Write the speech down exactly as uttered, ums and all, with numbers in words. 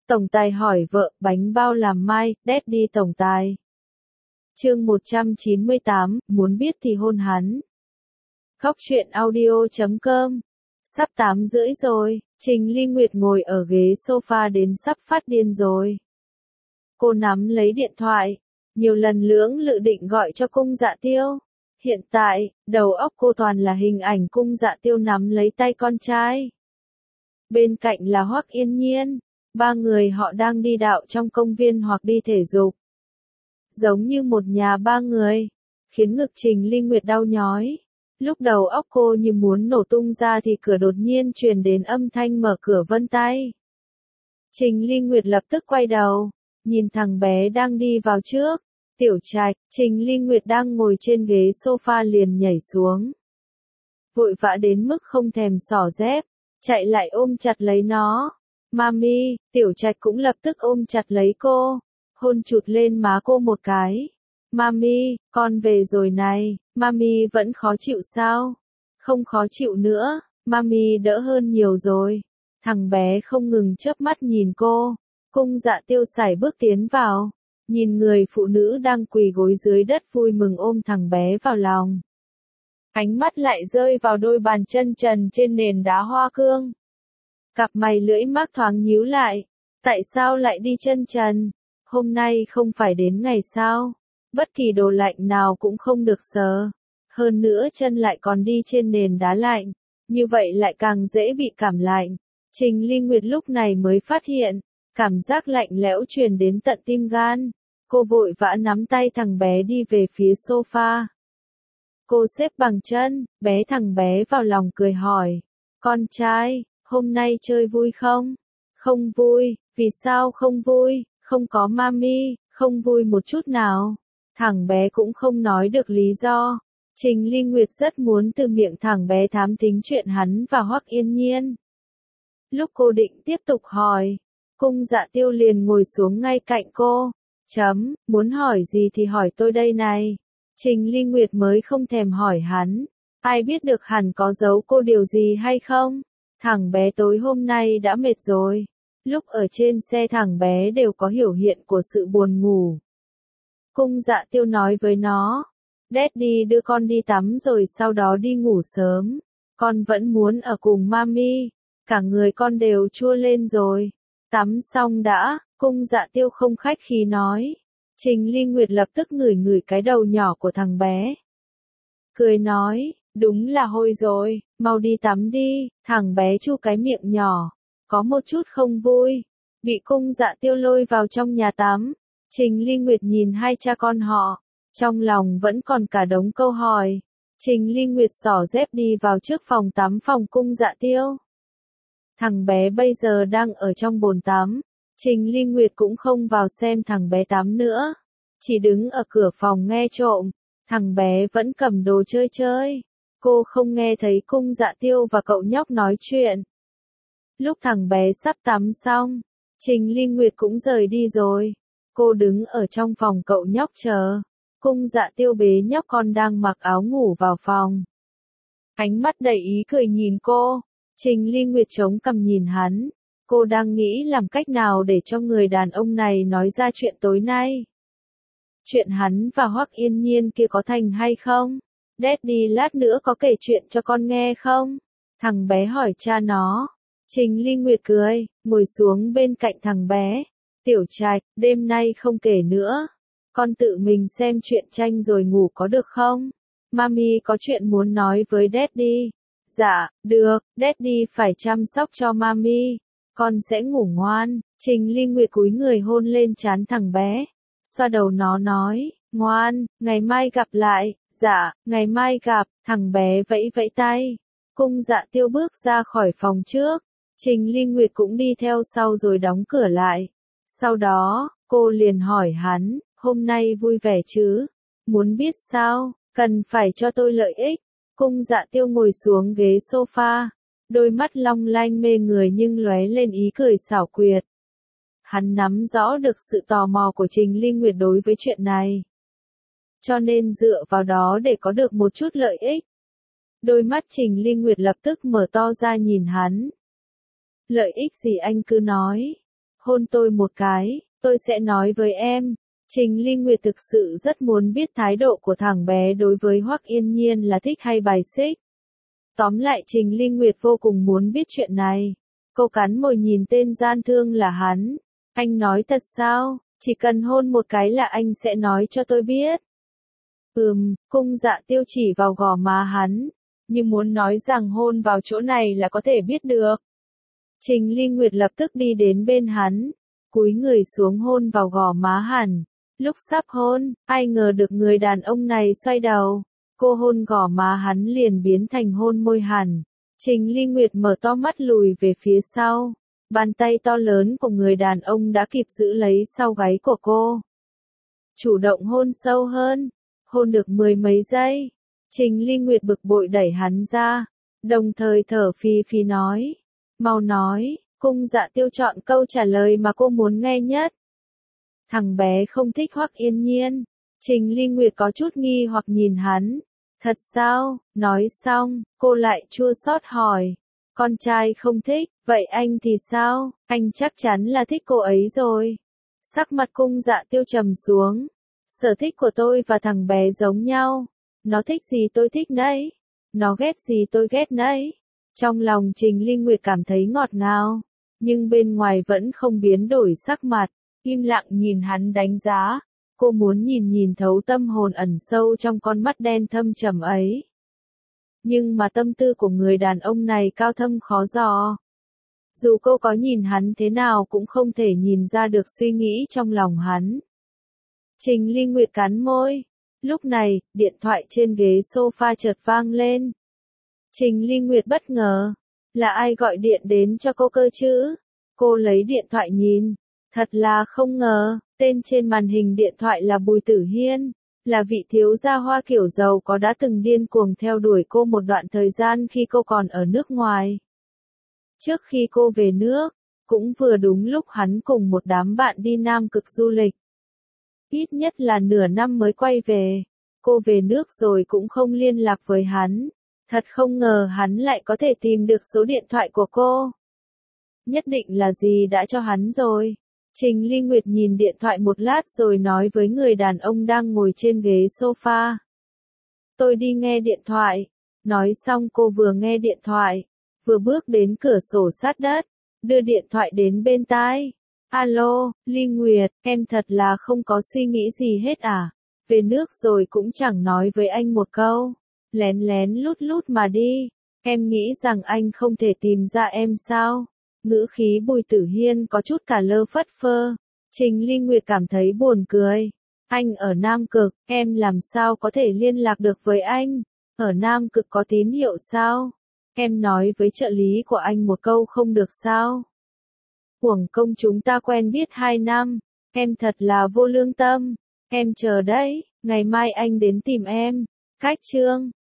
Tổng tài hỏi vợ, bánh bao làm mai, Daddy tổng tài. Chương một trăm chín mươi tám, muốn biết thì hôn hắn. Góc truyện audio chấm com. Sắp tám rưỡi rồi, Trình Ly Nguyệt ngồi ở ghế sofa đến sắp phát điên rồi. Cô nắm lấy điện thoại, nhiều lần lưỡng lự định gọi cho Cung Dạ Tiêu. Hiện tại, đầu óc cô toàn là hình ảnh Cung Dạ Tiêu nắm lấy tay con trai. Bên cạnh là Hoắc Yên Nhiên, ba người họ đang đi dạo trong công viên hoặc đi thể dục. Giống như một nhà ba người, khiến ngực Trình Ly Nguyệt đau nhói. Lúc đầu óc cô như muốn nổ tung ra thì cửa đột nhiên truyền đến âm thanh mở cửa vân tay. Trình Ly Nguyệt lập tức quay đầu, nhìn thằng bé đang đi vào trước. Tiểu Trạch, Trình Ly Nguyệt đang ngồi trên ghế sofa liền nhảy xuống. Vội vã đến mức không thèm xỏ dép, chạy lại ôm chặt lấy nó. Mami, Tiểu Trạch cũng lập tức ôm chặt lấy cô, hôn chụt lên má cô một cái. Mami, con về rồi này, Mami vẫn khó chịu sao? Không khó chịu nữa, Mami đỡ hơn nhiều rồi. Thằng bé không ngừng chớp mắt nhìn cô. Cung Dạ Tiêu sải bước tiến vào, nhìn người phụ nữ đang quỳ gối dưới đất vui mừng ôm thằng bé vào lòng. Ánh mắt lại rơi vào đôi bàn chân trần trên nền đá hoa cương. Cặp mày lưỡi mác thoáng nhíu lại. Tại sao lại đi chân trần? Hôm nay không phải đến ngày sao? Bất kỳ đồ lạnh nào cũng không được sờ. Hơn nữa chân lại còn đi trên nền đá lạnh. Như vậy lại càng dễ bị cảm lạnh. Trình Ly Nguyệt lúc này mới phát hiện, cảm giác lạnh lẽo truyền đến tận tim gan. Cô vội vã nắm tay thằng bé đi về phía sofa. Cô xếp bằng chân, bé thằng bé vào lòng cười hỏi. Con trai, hôm nay chơi vui không? Không vui, vì sao không vui? Không có mami, không vui một chút nào. Thằng bé cũng không nói được lý do. Trình Ly Nguyệt rất muốn từ miệng thằng bé thám thính chuyện hắn và Hoắc Yên Nhiên. Lúc cô định tiếp tục hỏi, Cung Dạ Tiêu liền ngồi xuống ngay cạnh cô. Chấm, muốn hỏi gì thì hỏi tôi đây này. Trình Ly Nguyệt mới không thèm hỏi hắn. Ai biết được hẳn có giấu cô điều gì hay không? Thằng bé tối hôm nay đã mệt rồi. Lúc ở trên xe thằng bé đều có biểu hiện của sự buồn ngủ. Cung Dạ Tiêu nói với nó. Daddy đưa con đi tắm rồi sau đó đi ngủ sớm. Con vẫn muốn ở cùng mami. Cả người con đều chua lên rồi. Tắm xong đã, Cung Dạ Tiêu không khách khí nói. Trình Ly Nguyệt lập tức ngửi ngửi cái đầu nhỏ của thằng bé. Cười nói, đúng là hôi rồi, mau đi tắm đi. Thằng bé chu cái miệng nhỏ, có một chút không vui. Bị Cung Dạ Tiêu lôi vào trong nhà tắm. Trình Ly Nguyệt nhìn hai cha con họ, trong lòng vẫn còn cả đống câu hỏi. Trình Ly Nguyệt xỏ dép đi vào trước phòng tắm phòng Cung Dạ Tiêu. Thằng bé bây giờ đang ở trong bồn tắm. Trình Ly Nguyệt cũng không vào xem thằng bé tắm nữa. Chỉ đứng ở cửa phòng nghe trộm. Thằng bé vẫn cầm đồ chơi chơi. Cô không nghe thấy Cung Dạ Tiêu và cậu nhóc nói chuyện. Lúc thằng bé sắp tắm xong, Trình Ly Nguyệt cũng rời đi rồi. Cô đứng ở trong phòng cậu nhóc chờ. Cung Dạ Tiêu bế nhóc con đang mặc áo ngủ vào phòng. Ánh mắt đầy ý cười nhìn cô. Trình Ly Nguyệt chống cằm nhìn hắn. Cô đang nghĩ làm cách nào để cho người đàn ông này nói ra chuyện tối nay. Chuyện hắn và Hoắc Yên Nhiên kia có thành hay không? Daddy lát nữa có kể chuyện cho con nghe không? Thằng bé hỏi cha nó. Trình Ly Nguyệt cười, ngồi xuống bên cạnh thằng bé. Tiểu Trạch, đêm nay không kể nữa. Con tự mình xem truyện tranh rồi ngủ có được không? Mami có chuyện muốn nói với Daddy. Dạ, được, Daddy phải chăm sóc cho Mami. Con sẽ ngủ ngoan. Trình Ly Nguyệt cúi người hôn lên trán thằng bé. Xoa đầu nó nói, ngoan, ngày mai gặp lại. Dạ, ngày mai gặp. Thằng bé vẫy vẫy tay. Cung Dạ Tiêu bước ra khỏi phòng trước. Trình Ly Nguyệt cũng đi theo sau rồi đóng cửa lại. Sau đó, cô liền hỏi hắn, hôm nay vui vẻ chứ? Muốn biết sao? Cần phải cho tôi lợi ích. Cung Dạ Tiêu ngồi xuống ghế sofa. Đôi mắt long lanh mê người nhưng lóe lên ý cười xảo quyệt. Hắn nắm rõ được sự tò mò của Trình Ly Nguyệt đối với chuyện này. Cho nên dựa vào đó để có được một chút lợi ích. Đôi mắt Trình Ly Nguyệt lập tức mở to ra nhìn hắn. Lợi ích gì anh cứ nói. hôn tôi một cái, tôi sẽ nói với em. Trình Ly Nguyệt thực sự rất muốn biết thái độ của thằng bé đối với Hoắc Yên Nhiên là thích hay bài xích. Tóm lại Trình Ly Nguyệt vô cùng muốn biết chuyện này. Cô cắn môi nhìn tên gian thương là hắn. Anh nói thật sao? Chỉ cần hôn một cái là anh sẽ nói cho tôi biết. Ừm, cung dạ tiêu chỉ vào gò má hắn. Nhưng muốn nói rằng hôn vào chỗ này là có thể biết được. Trình Ly Nguyệt lập tức đi đến bên hắn. Cúi người xuống hôn vào gò má hắn. Lúc sắp hôn, ai ngờ được người đàn ông này xoay đầu. Cô hôn gò má hắn liền biến thành hôn môi hắn. Trình Ly Nguyệt mở to mắt lùi về phía sau. Bàn tay to lớn của người đàn ông đã kịp giữ lấy sau gáy của cô. Chủ động hôn sâu hơn. Hôn được mười mấy giây. Trình Ly Nguyệt bực bội đẩy hắn ra. Đồng thời thở phì phì nói. Mau nói, cung dạ tiêu chọn câu trả lời mà cô muốn nghe nhất. Thằng bé không thích Hoắc Yên Nhiên. Trình Ly Nguyệt có chút nghi hoặc nhìn hắn. Thật sao? Nói xong, cô lại chua xót hỏi. Con trai không thích, vậy anh thì sao? Anh chắc chắn là thích cô ấy rồi. Sắc mặt cung dạ tiêu trầm xuống. Sở thích của tôi và thằng bé giống nhau. Nó thích gì tôi thích nấy. Nó ghét gì tôi ghét nấy. Trong lòng Trình Ly Nguyệt cảm thấy ngọt ngào. Nhưng bên ngoài vẫn không biến đổi sắc mặt. Im lặng nhìn hắn đánh giá. Cô muốn nhìn nhìn thấu tâm hồn ẩn sâu trong con mắt đen thâm trầm ấy. Nhưng mà tâm tư của người đàn ông này cao thâm khó dò. Dù cô có nhìn hắn thế nào cũng không thể nhìn ra được suy nghĩ trong lòng hắn. Trình Ly Nguyệt cắn môi. Lúc này, điện thoại trên ghế sofa chợt vang lên. Trình Ly Nguyệt bất ngờ. Là ai gọi điện đến cho cô cơ chứ? Cô lấy điện thoại nhìn. Thật là không ngờ, tên trên màn hình điện thoại là Bùi Tử Hiên, là vị thiếu gia Hoa kiểu giàu có đã từng điên cuồng theo đuổi cô một đoạn thời gian khi cô còn ở nước ngoài. Trước khi cô về nước, cũng vừa đúng lúc hắn cùng một đám bạn đi Nam Cực du lịch. Ít nhất là nửa năm mới quay về. Cô về nước rồi cũng không liên lạc với hắn. Thật không ngờ hắn lại có thể tìm được số điện thoại của cô. Nhất định là gì đã cho hắn rồi. Trình Ly Nguyệt nhìn điện thoại một lát rồi nói với người đàn ông đang ngồi trên ghế sofa. Tôi đi nghe điện thoại. Nói xong cô vừa nghe điện thoại, vừa bước đến cửa sổ sát đất, đưa điện thoại đến bên tai. Alo, Ly Nguyệt, em thật là không có suy nghĩ gì hết à? Về nước rồi cũng chẳng nói với anh một câu. Lén lén lút lút mà đi. Em nghĩ rằng anh không thể tìm ra em sao? Ngữ khí Bùi Tử Hiên có chút cả lơ phất phơ. Trình Ly Nguyệt cảm thấy buồn cười. Anh ở Nam Cực, em làm sao có thể liên lạc được với anh? Ở Nam Cực có tín hiệu sao? Em nói với trợ lý của anh một câu không được sao? Uổng công chúng ta quen biết hai năm. Em thật là vô lương tâm. Em chờ đấy, ngày mai anh đến tìm em. Cách chương